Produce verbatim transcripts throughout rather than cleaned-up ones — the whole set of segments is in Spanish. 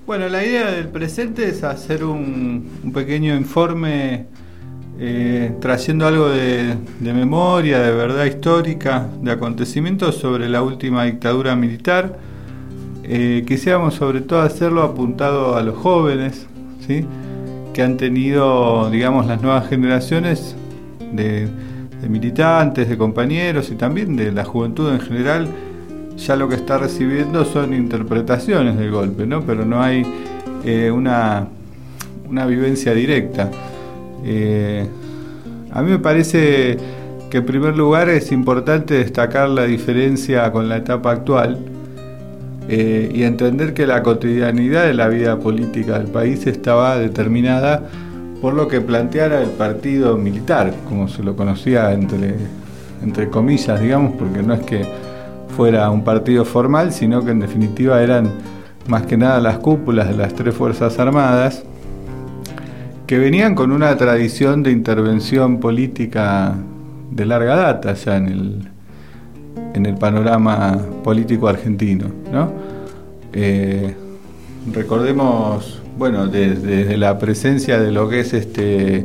Bueno, la idea del presente es hacer un, un pequeño informe eh, trayendo algo de, de memoria, de verdad histórica, de acontecimientos sobre la última dictadura militar. Eh, quisiéramos sobre todo hacerlo apuntado a los jóvenes, ¿sí?, que han tenido, digamos, las nuevas generaciones de, de militantes, de compañeros y también de la juventud en general. Ya lo que está recibiendo son interpretaciones del golpe, ¿no? Pero no hay eh, una, una vivencia directa. Eh, a mí me parece que en primer lugar es importante destacar la diferencia con la etapa actual eh, y entender que la cotidianidad de la vida política del país estaba determinada por lo que planteara el partido militar, como se lo conocía entre, entre comillas, digamos, porque no es que fuera un partido formal, sino que en definitiva eran más que nada las cúpulas de las tres Fuerzas Armadas, que venían con una tradición de intervención política de larga data ya en el, en el panorama político argentino, ¿no? Eh, recordemos, bueno, desde, desde la presencia de lo que es este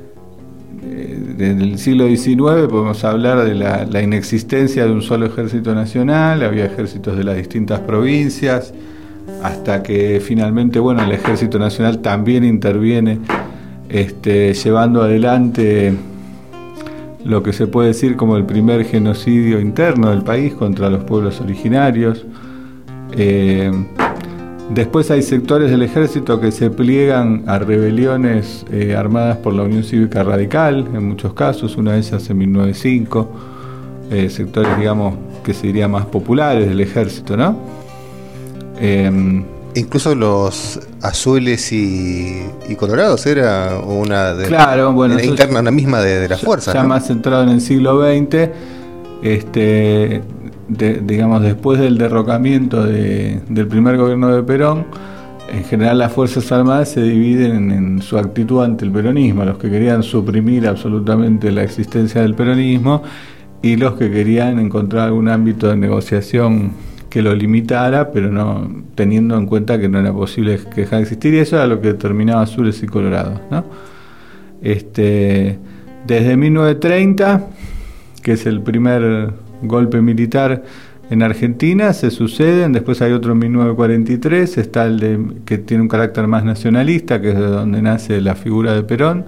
desde el siglo diecinueve podemos hablar de la, la inexistencia de un solo ejército nacional, había ejércitos de las distintas provincias, hasta que finalmente, bueno, el ejército nacional también interviene este, llevando adelante lo que se puede decir como el primer genocidio interno del país contra los pueblos originarios. Eh, Después hay sectores del ejército que se pliegan a rebeliones eh, armadas por la Unión Cívica Radical, en muchos casos, una de ellas en mil novecientos cinco, eh, sectores, digamos, que se diría más populares del ejército, ¿no? Eh, Incluso los azules y, y colorados era una de, claro, bueno, era interna, una misma de, de las fuerzas, ya, ¿no? Más centrado en el siglo veinte, este... De, digamos, después del derrocamiento de, del primer gobierno de Perón, en general las Fuerzas Armadas se dividen en, en su actitud ante el peronismo, los que querían suprimir absolutamente la existencia del peronismo y los que querían encontrar algún ámbito de negociación que lo limitara, pero no teniendo en cuenta que no era posible que dejara de existir, y eso era lo que determinaba azules y colorados, ¿no? Este, desde mil novecientos treinta, que es el primer golpe militar en Argentina, se suceden, después hay otro en mil novecientos cuarenta y tres, está el de, que tiene un carácter más nacionalista, que es de donde nace la figura de Perón,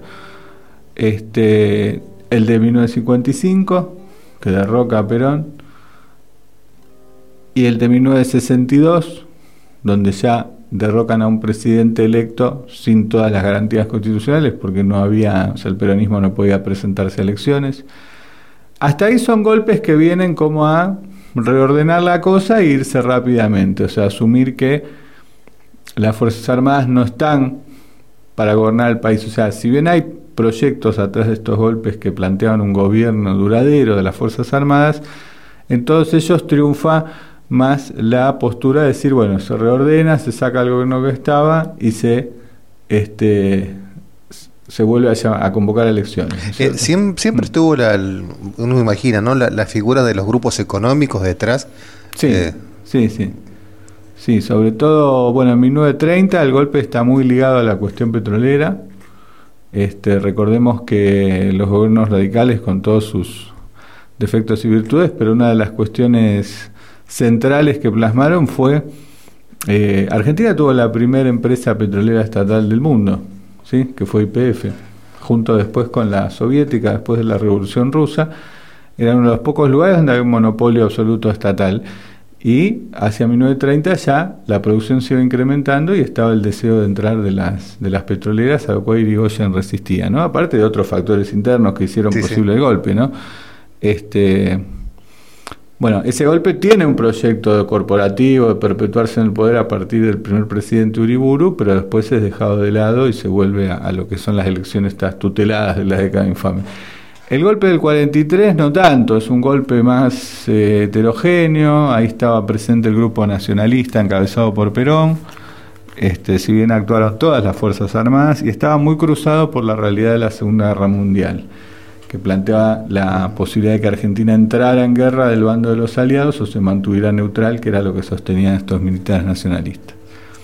este, el de mil novecientos cincuenta y cinco, que derroca a Perón, y el de mil novecientos sesenta y dos, donde ya derrocan a un presidente electo sin todas las garantías constitucionales, porque no había, o sea, el peronismo no podía presentarse a elecciones. Hasta ahí son golpes que vienen como a reordenar la cosa e irse rápidamente, o sea, asumir que las Fuerzas Armadas no están para gobernar el país. O sea, si bien hay proyectos atrás de estos golpes que planteaban un gobierno duradero de las Fuerzas Armadas, en todos ellos triunfa más la postura de decir, bueno, se reordena, se saca el gobierno que estaba y se... este se vuelve a, llamar, a convocar elecciones. Eh, siempre, siempre estuvo, la, el, uno imagina, ¿no? La, la figura de los grupos económicos detrás. Sí, eh. sí, sí. Sí, sobre todo, bueno, en mil novecientos treinta el golpe está muy ligado a la cuestión petrolera. Este, recordemos que los gobiernos radicales, con todos sus defectos y virtudes, pero una de las cuestiones centrales que plasmaron fue, eh, Argentina tuvo la primera empresa petrolera estatal del mundo, ¿sí?, que fue Y P F, junto después con la soviética, después de la Revolución Rusa. Era uno de los pocos lugares donde había un monopolio absoluto estatal, y hacia mil novecientos treinta ya la producción se iba incrementando y estaba el deseo de entrar de las de las petroleras, a lo cual Irigoyen resistía, ¿no? Aparte de otros factores internos que hicieron sí, posible sí. el golpe, ¿no? Este... Bueno, ese golpe tiene un proyecto corporativo de perpetuarse en el poder a partir del primer presidente Uriburu, pero después es dejado de lado y se vuelve a, a lo que son las elecciones estas tuteladas de la década infame. El golpe del cuarenta y tres no tanto, es un golpe más eh, heterogéneo. Ahí estaba presente el grupo nacionalista encabezado por Perón, este, si bien actuaron todas las Fuerzas Armadas, y estaba muy cruzado por la realidad de la Segunda Guerra Mundial, que planteaba la posibilidad de que Argentina entrara en guerra del bando de los aliados o se mantuviera neutral, que era lo que sostenían estos militares nacionalistas.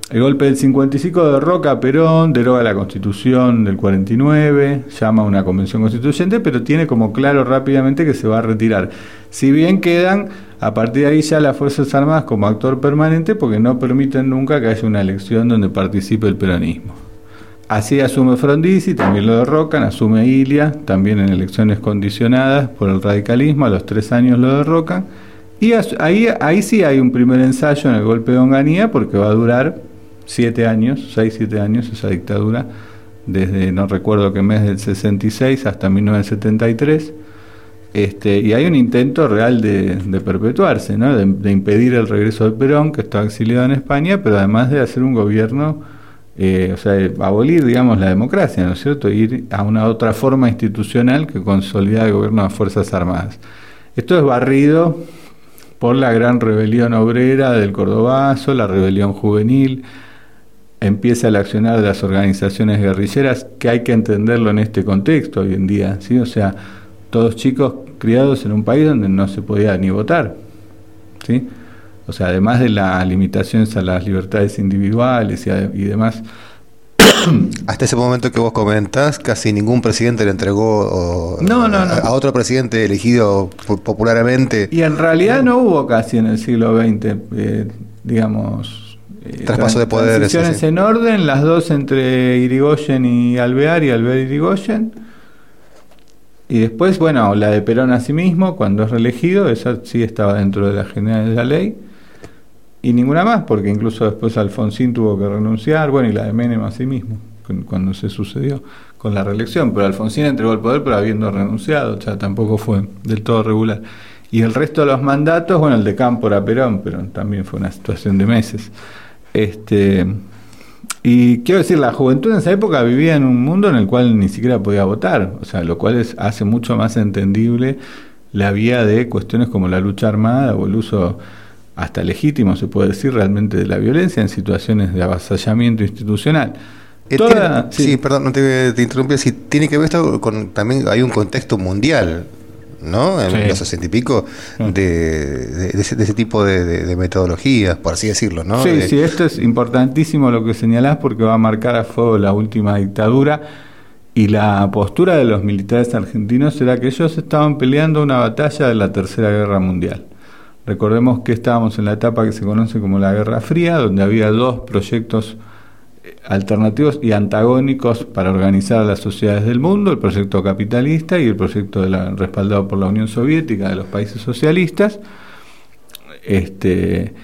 el golpe del cincuenta y cinco derroca a Perón, deroga la Constitución del cuarenta y nueve, llama a una convención constituyente, pero tiene como claro rápidamente que se va a retirar. Si bien quedan a partir de ahí ya las Fuerzas Armadas como actor permanente, porque no permiten nunca que haya una elección donde participe el peronismo. Así asume Frondizi, también lo derrocan, asume Ilia, también en elecciones condicionadas por el radicalismo, a los tres años lo derrocan, y ahí, ahí sí hay un primer ensayo en el golpe de Onganía, porque va a durar siete años, seis, siete años esa dictadura, desde no recuerdo qué mes del sesenta y seis hasta mil novecientos setenta y tres, este, y hay un intento real de, de perpetuarse, ¿no? de, de impedir el regreso de Perón, que está exiliado en España, pero además de hacer un gobierno, eh, o sea, abolir, digamos, la democracia, ¿no es cierto?, ir a una otra forma institucional que consolida el gobierno de las Fuerzas Armadas. Esto es barrido por la gran rebelión obrera del Cordobazo, la rebelión juvenil. Empieza el accionar de las organizaciones guerrilleras, que hay que entenderlo en este contexto hoy en día, ¿sí? O sea, todos chicos criados en un país donde no se podía ni votar, ¿sí? O sea, además de las limitaciones a las libertades individuales y, a, y demás. Hasta ese momento que vos comentás, casi ningún presidente le entregó o, no, no, no. a, a otro presidente elegido popularmente. Y en realidad no hubo casi en el siglo veinte, eh, digamos... Eh, traspaso de poderes. Transiciones sí. En orden, las dos entre Irigoyen y Alvear y Alvear-Irigoyen. Y después, bueno, la de Perón a sí mismo, cuando es reelegido, esa sí estaba dentro de la general de la ley. Y ninguna más, porque incluso después Alfonsín tuvo que renunciar, bueno, y la de Menem a sí mismo, cuando se sucedió con la reelección. Pero Alfonsín entregó el poder, pero habiendo renunciado, o sea, tampoco fue del todo regular. Y el resto de los mandatos, bueno, el de Cámpora a Perón, pero también fue una situación de meses. Este... Y quiero decir, la juventud en esa época vivía en un mundo en el cual ni siquiera podía votar, o sea, lo cual es, hace mucho más entendible la vía de cuestiones como la lucha armada o el uso hasta legítimo, se puede decir, realmente de la violencia en situaciones de avasallamiento institucional. Eh, Toda, tiene, sí. sí, perdón, no te, te interrumpí, si tiene que ver esto con, también hay un contexto mundial, ¿no? En sí. los sesenta y pico, de, de, de, ese, de ese tipo de, de, de metodologías, por así decirlo, ¿no? Sí, de, sí, esto es importantísimo lo que señalás, porque va a marcar a fuego la última dictadura, y la postura de los militares argentinos era que ellos estaban peleando una batalla de la Tercera Guerra Mundial. Recordemos que estábamos en la etapa que se conoce como la Guerra Fría, donde había dos proyectos alternativos y antagónicos para organizar a las sociedades del mundo, el proyecto capitalista y el proyecto de la, respaldado por la Unión Soviética de los países socialistas. Este,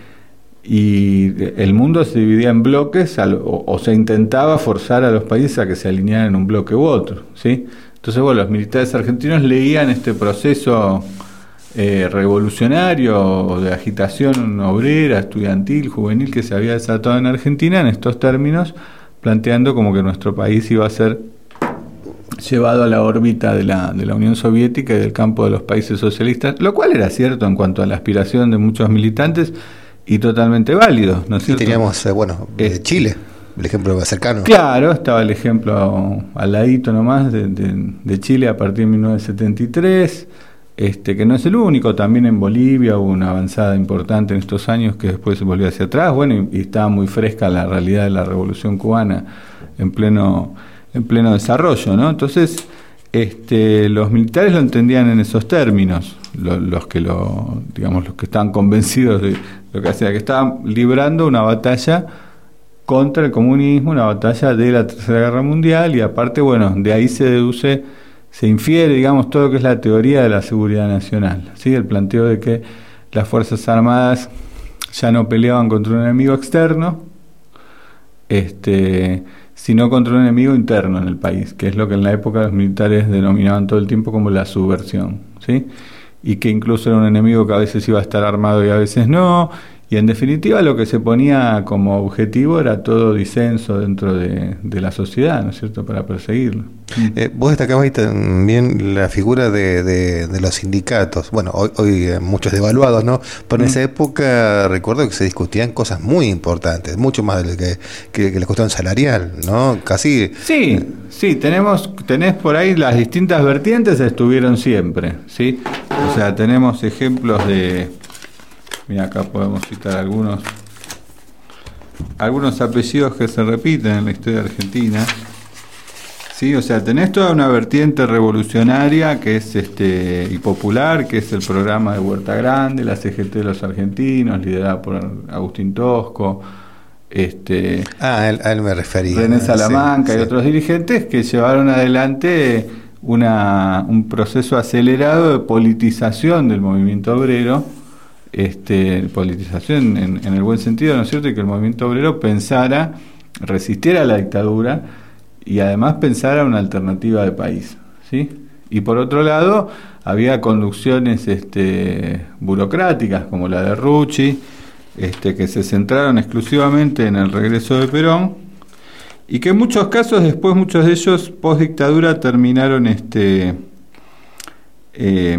y el mundo se dividía en bloques al, o, o se intentaba forzar a los países a que se alinearan en un bloque u otro, ¿sí? Entonces, bueno, los militares argentinos leían este proceso eh, revolucionario o de agitación obrera, estudiantil, juvenil que se había desatado en Argentina en estos términos, planteando como que nuestro país iba a ser llevado a la órbita de la, de la Unión Soviética y del campo de los países socialistas, lo cual era cierto en cuanto a la aspiración de muchos militantes y totalmente válido, ¿no es cierto? Y teníamos, eh, bueno, eh, Chile, el ejemplo más cercano. Claro, estaba el ejemplo al ladito nomás de, de, de Chile a partir de mil novecientos setenta y tres, este, que no es el único, también en Bolivia hubo una avanzada importante en estos años que después se volvió hacia atrás, bueno, y, y estaba muy fresca la realidad de la Revolución Cubana en pleno, en pleno desarrollo, ¿no? Entonces, este, los militares lo entendían en esos términos, los, los que lo, digamos, los que estaban convencidos de lo que hacía, que estaban librando una batalla contra el comunismo, una batalla de la Tercera Guerra Mundial, y aparte, bueno, de ahí se deduce, se infiere, digamos, todo lo que es la teoría de la seguridad nacional, ¿sí? El planteo de que las Fuerzas Armadas ya no peleaban contra un enemigo externo, este, sino contra un enemigo interno en el país, que es lo que en la época los militares denominaban todo el tiempo como la subversión, ¿sí? Y que incluso era un enemigo que a veces iba a estar armado y a veces no, y en definitiva lo que se ponía como objetivo era todo disenso dentro de, de la sociedad, ¿no es cierto?, para perseguirlo. Eh, vos destacabas ahí también la figura de, de, de los sindicatos, bueno, hoy, hoy muchos devaluados, ¿no? Pero en mm. esa época recuerdo que se discutían cosas muy importantes, mucho más de lo que, que, que la cuestión salarial, ¿no? Casi... Sí, eh, sí, tenemos, tenés por ahí las distintas vertientes, estuvieron siempre, ¿sí? O sea, tenemos ejemplos de... Mira, acá podemos citar algunos. algunos apellidos que se repiten en la historia argentina. Sí, o sea, tenés toda una vertiente revolucionaria que es este y popular, que es el programa de Huerta Grande, la C G T de los argentinos, liderada por Agustín Tosco, este ah, a él, a él me refería. René Salamanca sí, y sí. otros dirigentes que llevaron adelante una un proceso acelerado de politización del movimiento obrero, este politización en, en el buen sentido, ¿no es cierto? Y que el movimiento obrero pensara, resistiera a la dictadura y además pensara una alternativa de país, ¿sí? Y por otro lado, había conducciones este, burocráticas como la de Rucci, este, que se centraron exclusivamente en el regreso de Perón, y que en muchos casos, después muchos de ellos, post dictadura, terminaron este, eh,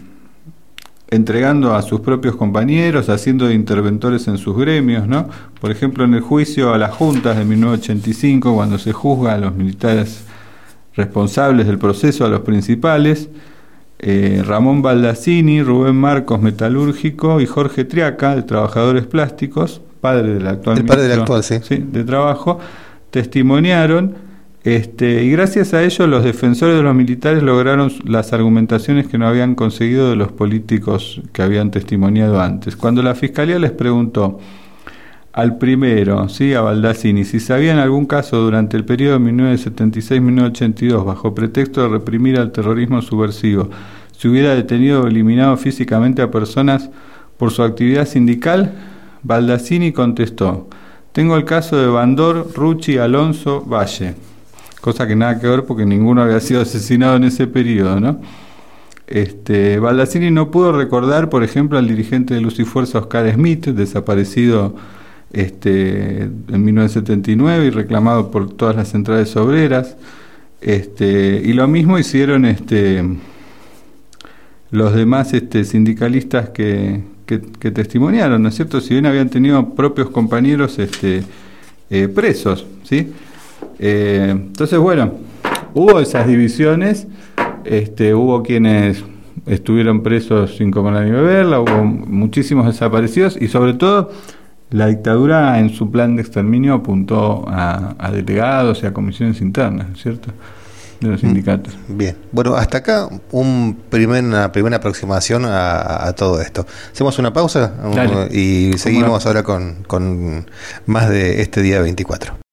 entregando a sus propios compañeros, haciendo de interventores en sus gremios, ¿no? Por ejemplo, en el juicio a las juntas de mil novecientos ochenta y cinco, cuando se juzga a los militares responsables del proceso, a los principales, eh, Ramón Baldassini, Rubén Marcos, metalúrgico, y Jorge Triaca, de Trabajadores Plásticos, padre del actual el padre ministro, del actual, sí. Sí, de Trabajo, testimoniaron. Este, y gracias a ello los defensores de los militares lograron las argumentaciones que no habían conseguido de los políticos que habían testimoniado antes. Cuando la Fiscalía les preguntó al primero, ¿sí?, a Baldassini, si sabían algún caso durante el periodo mil novecientos setenta y seis a mil novecientos ochenta y dos, bajo pretexto de reprimir al terrorismo subversivo, se hubiera detenido o eliminado físicamente a personas por su actividad sindical, Baldassini contestó: tengo el caso de Bandor, Rucci, Alonso, Valle. Cosa que nada que ver porque ninguno había sido asesinado en ese periodo, ¿no? Este, Baldassini no pudo recordar, por ejemplo, al dirigente de Luz y Fuerza, Oscar Smith, desaparecido este, en mil novecientos setenta y nueve y reclamado por todas las centrales obreras. Este, y lo mismo hicieron este, los demás este, sindicalistas que, que, que testimoniaron, ¿no es cierto? Si bien habían tenido propios compañeros este, eh, presos, ¿sí? Eh, entonces, bueno, hubo esas divisiones, este, hubo quienes estuvieron presos sin comer ni beberla, hubo muchísimos desaparecidos y sobre todo la dictadura en su plan de exterminio apuntó a, a delegados y a comisiones internas, ¿cierto?, de los sindicatos. Bien, bueno, hasta acá un primer, una primera aproximación a, a todo esto. Hacemos una pausa. Dale. Y seguimos ahora con, con más de este día veinticuatro.